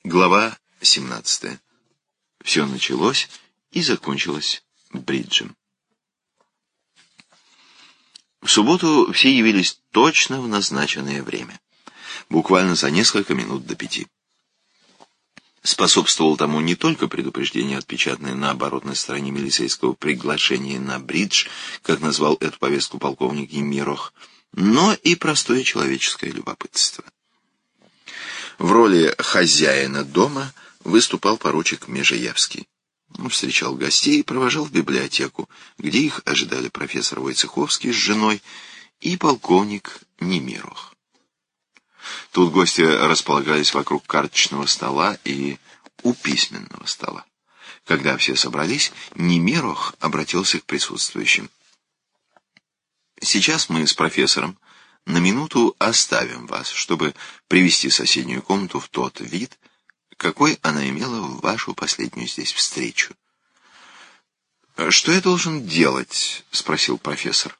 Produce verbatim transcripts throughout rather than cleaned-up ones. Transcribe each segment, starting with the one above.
Глава семнадцатая. Все началось и закончилось бриджем. В субботу все явились точно в назначенное время, буквально за несколько минут до пяти. Способствовало тому не только предупреждение, отпечатанное на оборотной стороне милицейского приглашения на бридж, как назвал эту повестку полковник Емирох, но и простое человеческое любопытство. В роли хозяина дома выступал поручик Межиевский. Он встречал гостей и провожал в библиотеку, где их ожидали профессор Войцеховский с женой и полковник Немирох. Тут гости располагались вокруг карточного стола и у письменного стола. Когда все собрались, Немирох обратился к присутствующим. «Сейчас мы с профессором на минуту оставим вас, чтобы привести соседнюю комнату в тот вид, какой она имела в вашу последнюю здесь встречу». «Что я должен делать?» — спросил профессор.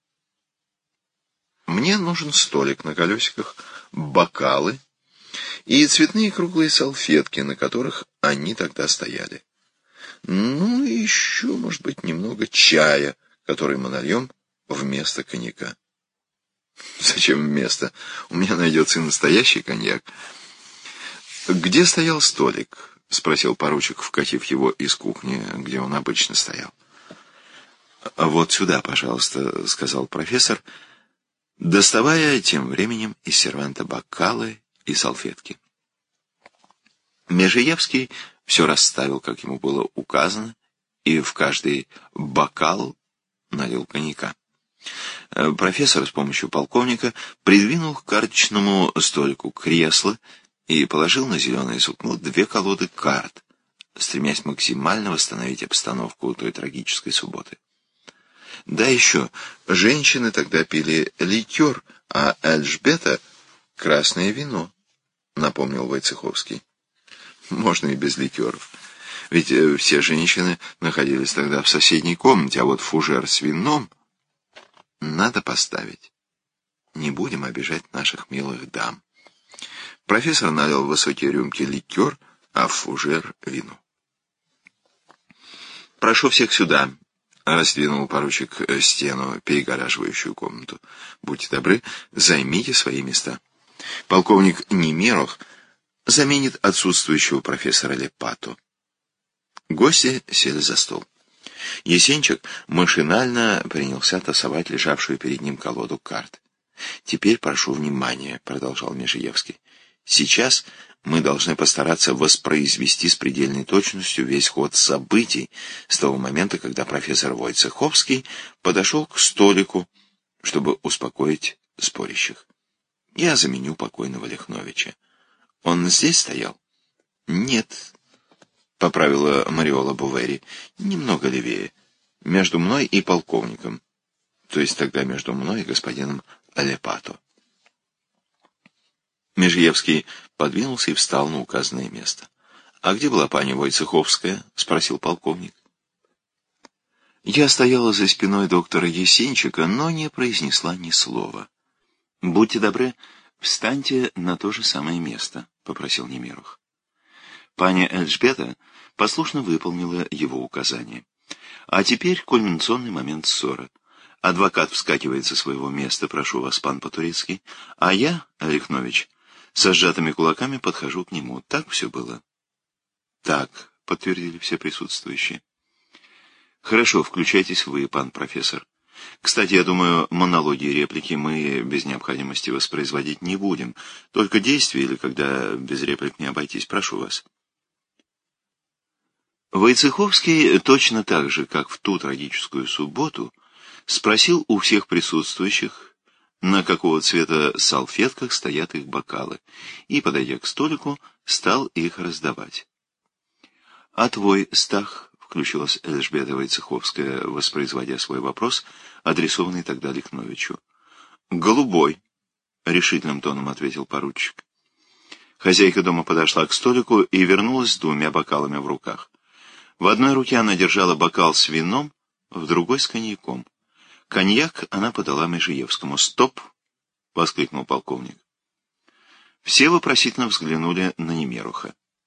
«Мне нужен столик на колесиках, бокалы и цветные круглые салфетки, на которых они тогда стояли. Ну и еще, может быть, немного чая, который мы нальем вместо коньяка». «Зачем вместо? У меня найдется и настоящий коньяк». «Где стоял столик?» — спросил поручик, вкатив его из кухни, где он обычно стоял. «Вот сюда, пожалуйста», — сказал профессор, доставая тем временем из серванта бокалы и салфетки. Межиевский все расставил, как ему было указано, и в каждый бокал налил коньяка. Профессор с помощью полковника придвинул к карточному столику кресло и положил на зеленое сукно две колоды карт, стремясь максимально восстановить обстановку той трагической субботы. Да еще, женщины тогда пили ликер, а Эльжбета — красное вино, напомнил Войцеховский. Можно и без ликеров. Ведь все женщины находились тогда в соседней комнате, а вот фужер с вином надо поставить. Не будем обижать наших милых дам. Профессор налил в высокие рюмки ликер, а в фужер — вино. «Прошу всех сюда», — раздвинул поручик стену, перегораживающую комнату. «Будьте добры, займите свои места. Полковник Немирох заменит отсутствующего профессора Лепато». Гости сели за стол. Есенчик машинально принялся тасовать лежавшую перед ним колоду карт. «Теперь прошу внимания», — продолжал Межиевский. «Сейчас мы должны постараться воспроизвести с предельной точностью весь ход событий с того момента, когда профессор Войцеховский подошел к столику, чтобы успокоить спорящих. Я заменю покойного Лихновича. Он здесь стоял?» «Нет», — поправила Мариола Бувери, — «немного левее, между мной и полковником, то есть тогда между мной и господином Лепато». Межиевский подвинулся и встал на указанное место. «А где была пани Войцеховская?» — спросил полковник. Я стояла за спиной доктора Есенчика, но не произнесла ни слова. «Будьте добры, встаньте на то же самое место», — попросил Немирох. Паня Эльжбета послушно выполнила его указание. А теперь кульминационный момент ссоры. Адвокат вскакивает со своего места, прошу вас, пан По-турецки, а я, Лихнович, со сжатыми кулаками подхожу к нему. Так все было? Так, подтвердили все присутствующие. Хорошо, включайтесь вы, пан профессор. Кстати, я думаю, монологи и реплики мы без необходимости воспроизводить не будем. Только действия или когда без реплик не обойтись, прошу вас. Войцеховский точно так же, как в ту трагическую субботу, спросил у всех присутствующих, на какого цвета салфетках стоят их бокалы, и, подойдя к столику, стал их раздавать. «А твой, Стах?» — включилась Эльжбета Войцеховская, воспроизводя свой вопрос, адресованный тогда Лихновичу. «Голубой», — решительным тоном ответил поручик. Хозяйка дома подошла к столику и вернулась с двумя бокалами в руках. В одной руке она держала бокал с вином, в другой — с коньяком. Коньяк она подала Межиевскому. «Стоп!» — воскликнул полковник. Все вопросительно взглянули на Немироха.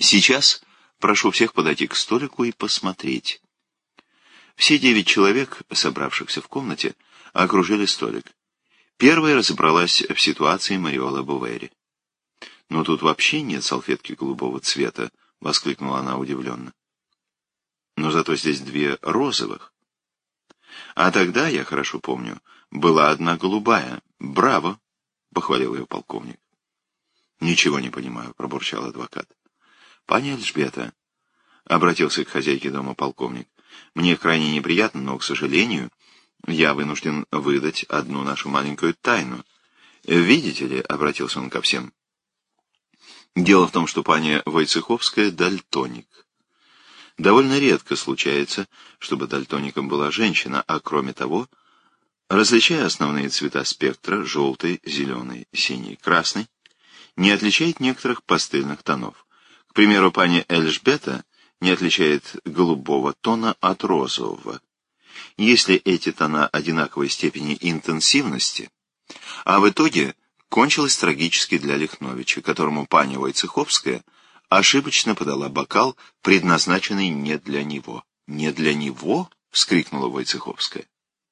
Сейчас прошу всех подойти к столику и посмотреть». Все девять человек, собравшихся в комнате, окружили столик. Первая разобралась в ситуации Мариола Бовери. «Но тут вообще нет салфетки голубого цвета», — воскликнула она удивленно. «Но зато здесь две розовых. А тогда, я хорошо помню, была одна голубая. Браво!» — похвалил ее полковник. «Ничего не понимаю», — пробурчал адвокат. «Пани Эльжбета», — обратился к хозяйке дома полковник, — «мне крайне неприятно, но, к сожалению, я вынужден выдать одну нашу маленькую тайну. Видите ли», — обратился он ко всем, — «дело в том, что пани Войцеховская дальтоник. Довольно редко случается, чтобы дальтоником была женщина, а кроме того, различая основные цвета спектра, желтый, зеленый, синий, красный, не отличает некоторых пастельных тонов. К примеру, пани Эльжбета не отличает голубого тона от розового. Если эти тона одинаковой степени интенсивности, а в итоге кончилось трагически для Лихновича, которому пани Войцеховская ошибочно подала бокал, предназначенный не для него. «Не для него?» — вскрикнула Войцеховская.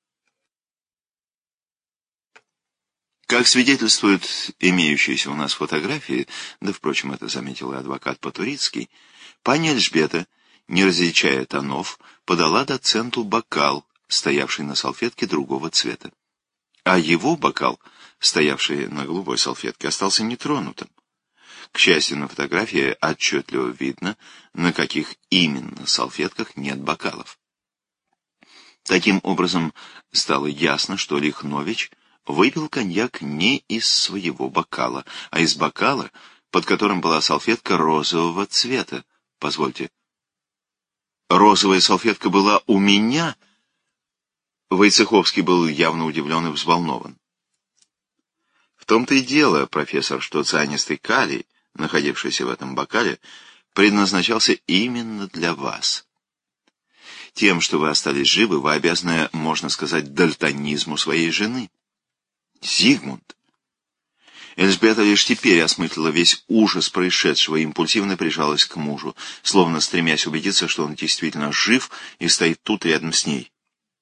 Как свидетельствуют имеющиеся у нас фотографии, да, впрочем, это заметил и адвокат Потурицкий, пани Эльжбета, не различая тонов, подала доценту бокал, стоявший на салфетке другого цвета. А его бокал, стоявший на голубой салфетке, остался нетронутым. К счастью, на фотографии отчетливо видно, на каких именно салфетках нет бокалов. Таким образом, стало ясно, что Лихнович выпил коньяк не из своего бокала, а из бокала, под которым была салфетка розового цвета. Позвольте, розовая салфетка была у меня? Войцеховский был явно удивлен и взволнован. В том-то и дело, профессор, что цианистый калий, находившийся в этом бокале, предназначался именно для вас. Тем, что вы остались живы, вы обязаны, можно сказать, дальтонизму своей жены. Зигмунд. Эльжбета лишь теперь осмыслила весь ужас происшедшего и импульсивно прижалась к мужу, словно стремясь убедиться, что он действительно жив и стоит тут рядом с ней.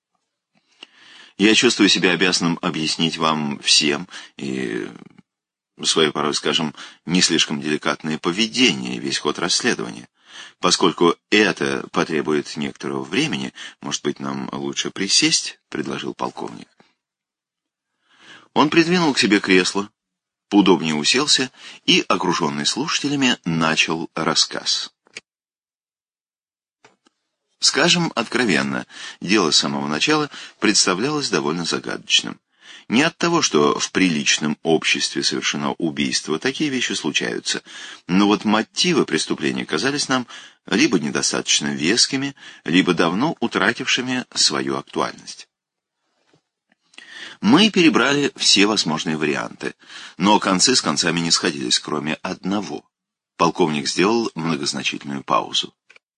Я чувствую себя обязанным объяснить вам всем и свое, порой, скажем, не слишком деликатное поведение и весь ход расследования. Поскольку это потребует некоторого времени, может быть, нам лучше присесть, — предложил полковник. Он придвинул к себе кресло, поудобнее уселся и, окруженный слушателями, начал рассказ. Скажем откровенно, дело с самого начала представлялось довольно загадочным. Не от того, что в приличном обществе совершено убийство, такие вещи случаются, но вот мотивы преступления казались нам либо недостаточно вескими, либо давно утратившими свою актуальность. Мы перебрали все возможные варианты, но концы с концами не сходились, кроме одного. Полковник сделал многозначительную паузу.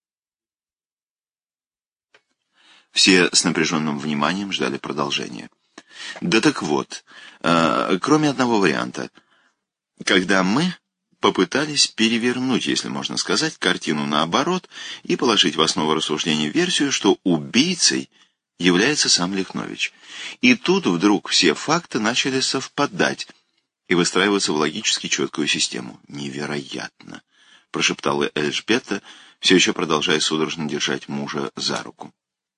Все с напряженным вниманием ждали продолжения. Да так вот, э, кроме одного варианта. Когда мы попытались перевернуть, если можно сказать, картину наоборот и положить в основу рассуждения версию, что убийцей является сам Лихнович. И тут вдруг все факты начали совпадать и выстраиваться в логически четкую систему. «Невероятно!» — прошептала Эльжбета, все еще продолжая судорожно держать мужа за руку.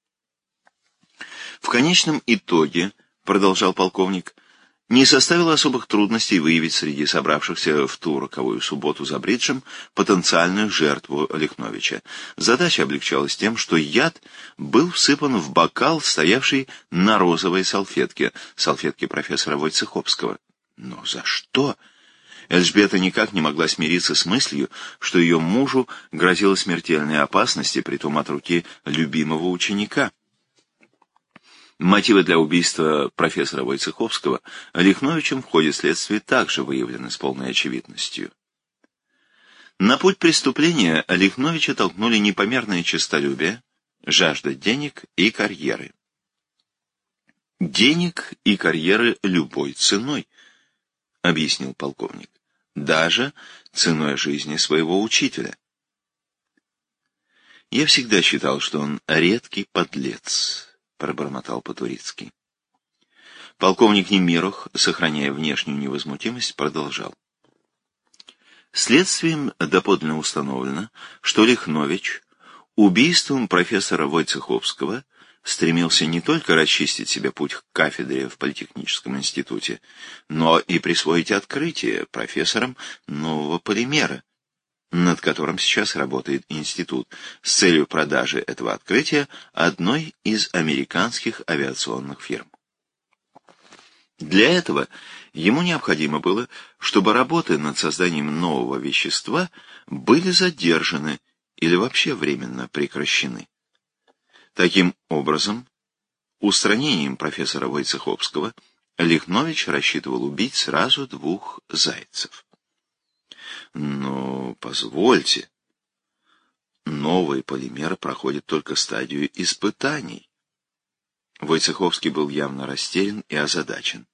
В конечном итоге, — продолжал полковник, — не составило особых трудностей выявить среди собравшихся в ту роковую субботу за бриджем потенциальную жертву Лихновича. Задача облегчалась тем, что яд был всыпан в бокал, стоявший на розовой салфетке, салфетке профессора Войцеховского. Но за что? Эльжбета никак не могла смириться с мыслью, что ее мужу грозила смертельная опасность, и притом от руки любимого ученика. Мотивы для убийства профессора Войцеховского Лихновичем в ходе следствия также выявлены с полной очевидностью. На путь преступления Лихновича толкнули непомерное честолюбие, жажда денег и карьеры. «Денег и карьеры любой ценой», — объяснил полковник, — «даже ценой жизни своего учителя. «Я всегда считал, что он редкий подлец», — пробормотал Потурицкий. Полковник Немирох, сохраняя внешнюю невозмутимость, продолжал. Следствием доподлинно установлено, что Лихнович убийством профессора Войцеховского стремился не только расчистить себе путь к кафедре в Политехническом институте, но и присвоить открытие профессором нового полимера, над которым сейчас работает институт, с целью продажи этого открытия одной из американских авиационных фирм. Для этого ему необходимо было, чтобы работы над созданием нового вещества были задержаны или вообще временно прекращены. Таким образом, устранением профессора Войцеховского Лихнович рассчитывал убить сразу двух зайцев. Но позвольте, новый полимер проходит только стадию испытаний. Войцеховский был явно растерян и озадачен.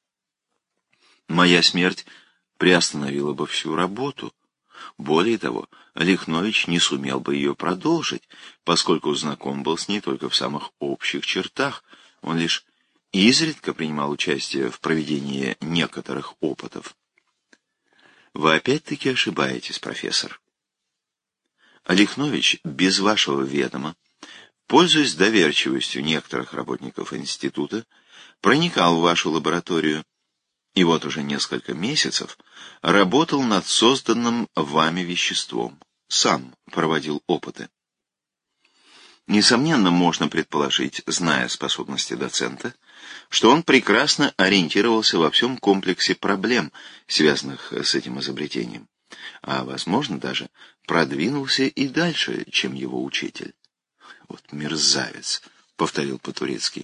Моя смерть приостановила бы всю работу. Более того, Лихнович не сумел бы ее продолжить, поскольку знаком был с ней только в самых общих чертах. Он лишь изредка принимал участие в проведении некоторых опытов. Вы опять-таки ошибаетесь, профессор. Лихнович без вашего ведома, пользуясь доверчивостью некоторых работников института, проникал в вашу лабораторию и вот уже несколько месяцев работал над созданным вами веществом, сам проводил опыты. Несомненно, можно предположить, зная способности доцента, что он прекрасно ориентировался во всем комплексе проблем, связанных с этим изобретением, а, возможно, даже продвинулся и дальше, чем его учитель. «Вот мерзавец», — повторил Потурицкий.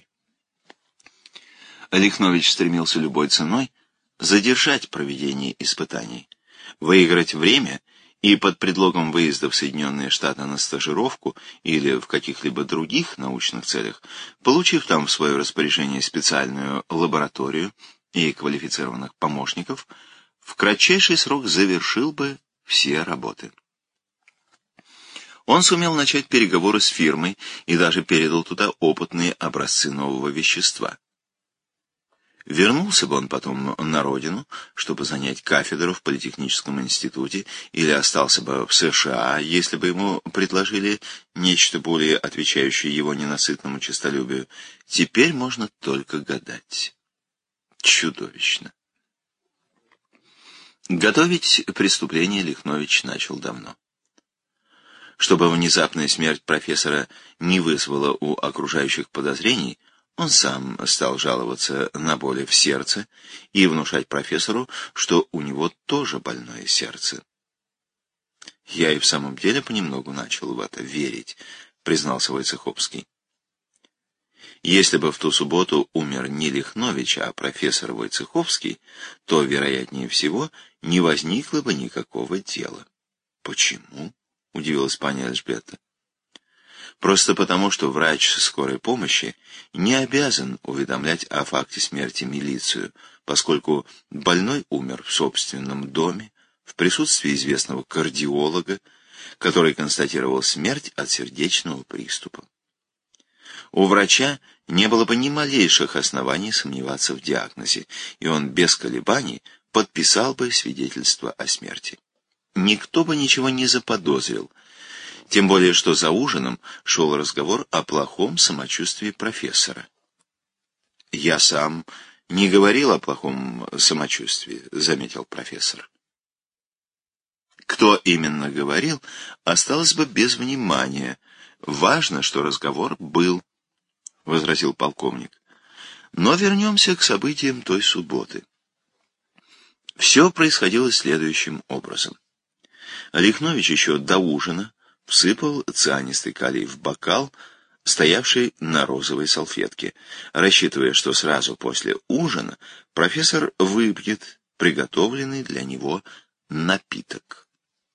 Лихнович стремился любой ценой задержать проведение испытаний, выиграть время и под предлогом выезда в Соединенные Штаты на стажировку или в каких-либо других научных целях, получив там в свое распоряжение специальную лабораторию и квалифицированных помощников, в кратчайший срок завершил бы все работы. Он сумел начать переговоры с фирмой и даже передал туда опытные образцы нового вещества. Вернулся бы он потом на родину, чтобы занять кафедру в Политехническом институте, или остался бы в США, если бы ему предложили нечто более отвечающее его ненасытному честолюбию. Теперь можно только гадать. Чудовищно. Готовить преступление Лихнович начал давно. Чтобы внезапная смерть профессора не вызвала у окружающих подозрений, он сам стал жаловаться на боли в сердце и внушать профессору, что у него тоже больное сердце. «Я и в самом деле понемногу начал в это верить», — признался Войцеховский. Если бы в ту субботу умер не Лихнович, а профессор Войцеховский, то, вероятнее всего, не возникло бы никакого дела. «Почему?» — удивилась пани Эльжбета. Просто потому, что врач скорой помощи не обязан уведомлять о факте смерти милицию, поскольку больной умер в собственном доме, в присутствии известного кардиолога, который констатировал смерть от сердечного приступа. У врача не было бы ни малейших оснований сомневаться в диагнозе, и он без колебаний подписал бы свидетельство о смерти. Никто бы ничего не заподозрил, тем более, что за ужином шел разговор о плохом самочувствии профессора. «Я сам не говорил о плохом самочувствии», — заметил профессор. Кто именно говорил, осталось бы без внимания. Важно, что разговор был, — возразил полковник. Но вернемся к событиям той субботы. Все происходило следующим образом. Лихнович еще до ужина всыпал цианистый калий в бокал, стоявший на розовой салфетке, рассчитывая, что сразу после ужина профессор выпьет приготовленный для него напиток.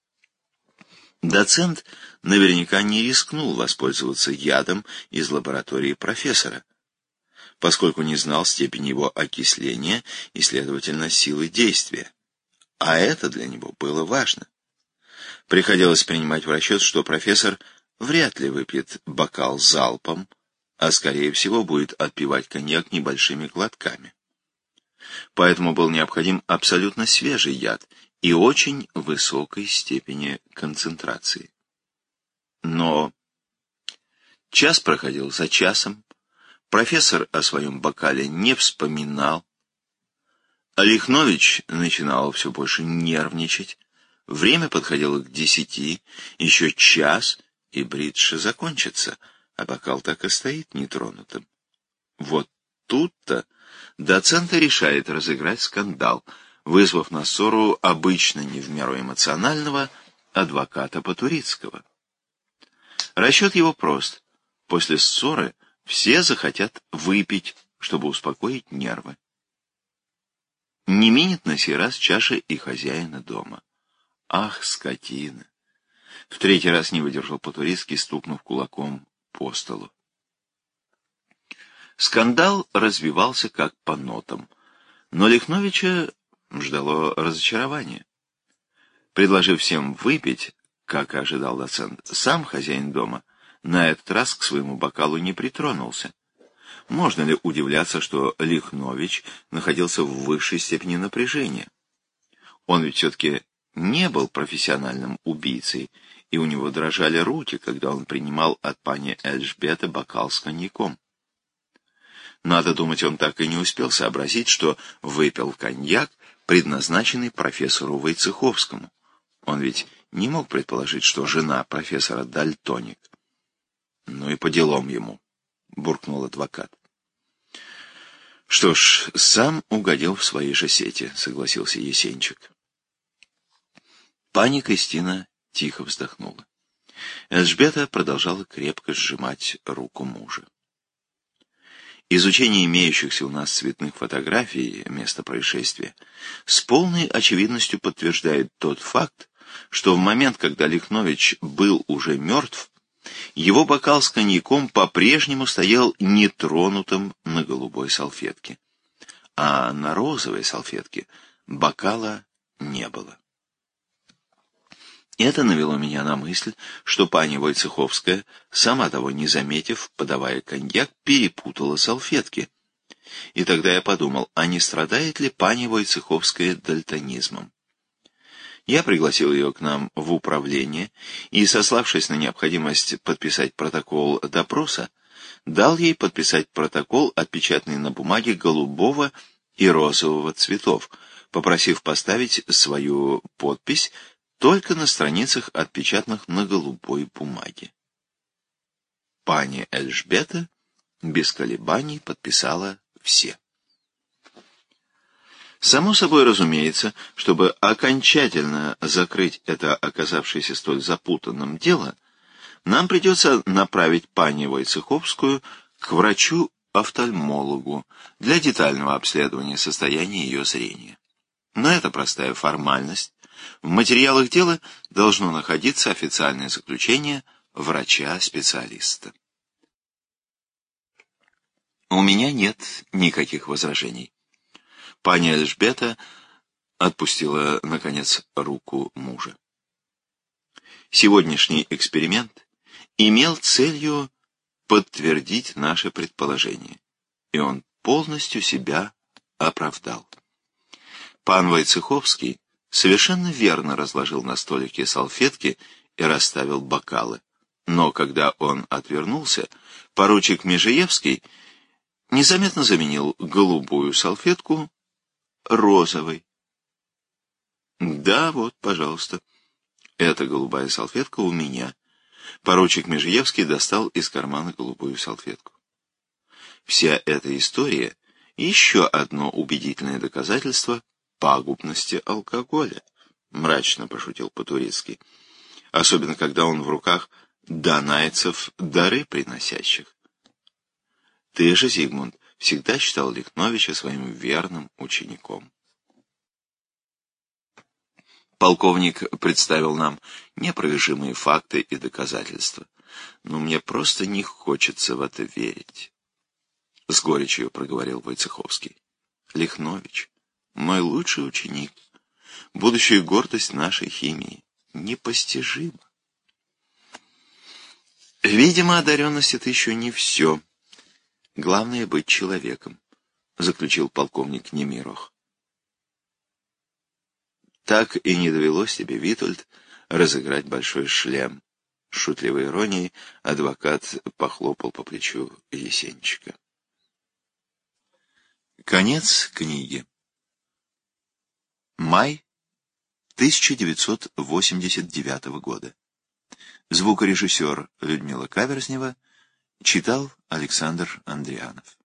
Доцент наверняка не рискнул воспользоваться ядом из лаборатории профессора, поскольку не знал степени его окисления и, следовательно, силы действия. А это для него было важно. Приходилось принимать в расчет, что профессор вряд ли выпьет бокал залпом, а скорее всего будет отпивать коньяк небольшими глотками. Поэтому был необходим абсолютно свежий яд и очень высокой степени концентрации. Но час проходил за часом, профессор о своем бокале не вспоминал, а Лихнович начинал все больше нервничать. Время подходило к десяти, еще час, и бридж закончится, а бокал так и стоит нетронутым. Вот тут-то доцент решает разыграть скандал, вызвав на ссору обычно не в меру эмоционального адвоката Потурицкого. Расчет его прост. После ссоры все захотят выпить, чтобы успокоить нервы. Не минет на сей раз чаша и хозяина дома. Ах, скотина! В третий раз не выдержал Потурицкий, стукнув кулаком по столу. Скандал развивался как по нотам, но Лихновича ждало разочарование. Предложив всем выпить, как и ожидал доцент, сам хозяин дома на этот раз к своему бокалу не притронулся. Можно ли удивляться, что Лихнович находился в высшей степени напряжения? Он ведь все-таки не был профессиональным убийцей, и у него дрожали руки, когда он принимал от пани Эльжбеты бокал с коньяком. Надо думать, он так и не успел сообразить, что выпил коньяк, предназначенный профессору Войцеховскому. Он ведь не мог предположить, что жена профессора дальтоник. Ну и по делам ему, буркнул адвокат. Что ж, сам угодил в свои же сети, согласился Есенчик. Пани Кристина тихо вздохнула. Эльжбета продолжала крепко сжимать руку мужа. Изучение имеющихся у нас цветных фотографий места происшествия с полной очевидностью подтверждает тот факт, что в момент, когда Лихнович был уже мертв, его бокал с коньяком по-прежнему стоял нетронутым на голубой салфетке, а на розовой салфетке бокала не было. Это навело меня на мысль, что пани Войцеховская, сама того не заметив, подавая коньяк, перепутала салфетки. И тогда я подумал, а не страдает ли пани Войцеховская дальтонизмом? Я пригласил ее к нам в управление и, сославшись на необходимость подписать протокол допроса, дал ей подписать протокол, отпечатанный на бумаге голубого и розового цветов, попросив поставить свою подпись только на страницах, отпечатанных на голубой бумаге. Пани Эльжбета без колебаний подписала все. Само собой разумеется, чтобы окончательно закрыть это оказавшееся столь запутанным дело, нам придется направить пани Войцеховскую к врачу-офтальмологу для детального обследования состояния ее зрения. Но это простая формальность. В материалах дела должно находиться официальное заключение врача-специалиста. У меня нет никаких возражений. Пани Эльжбета отпустила, наконец, руку мужа. Сегодняшний эксперимент имел целью подтвердить наше предположение, и он полностью себя оправдал. Пан Войцеховский совершенно верно разложил на столике салфетки и расставил бокалы, но когда он отвернулся, поручик Межиевский незаметно заменил голубую салфетку розовой. Да, вот, пожалуйста, эта голубая салфетка у меня. Поручик Межиевский достал из кармана голубую салфетку. Вся эта история — еще одно убедительное доказательство пагубности алкоголя, мрачно пошутил Потурицкий, особенно когда он в руках донайцев дары приносящих. Ты же, Зигмунд, всегда считал Лихновича своим верным учеником. Полковник представил нам неопровержимые факты и доказательства, но мне просто не хочется в это верить. С горечью проговорил Войцеховский. Лихнович, мой лучший ученик, будущая гордость нашей химии, непостижима. Видимо, одаренность — это еще не все. Главное — быть человеком, заключил полковник Немирох. Так и не довелось тебе, Витольд, разыграть большой шлем. С шутливой иронией адвокат похлопал по плечу Есенчика. Конец книги. Май тысяча девятьсот восемьдесят девятого года. Звукорежиссер Людмила Каверзнева читал Александр Андрианов.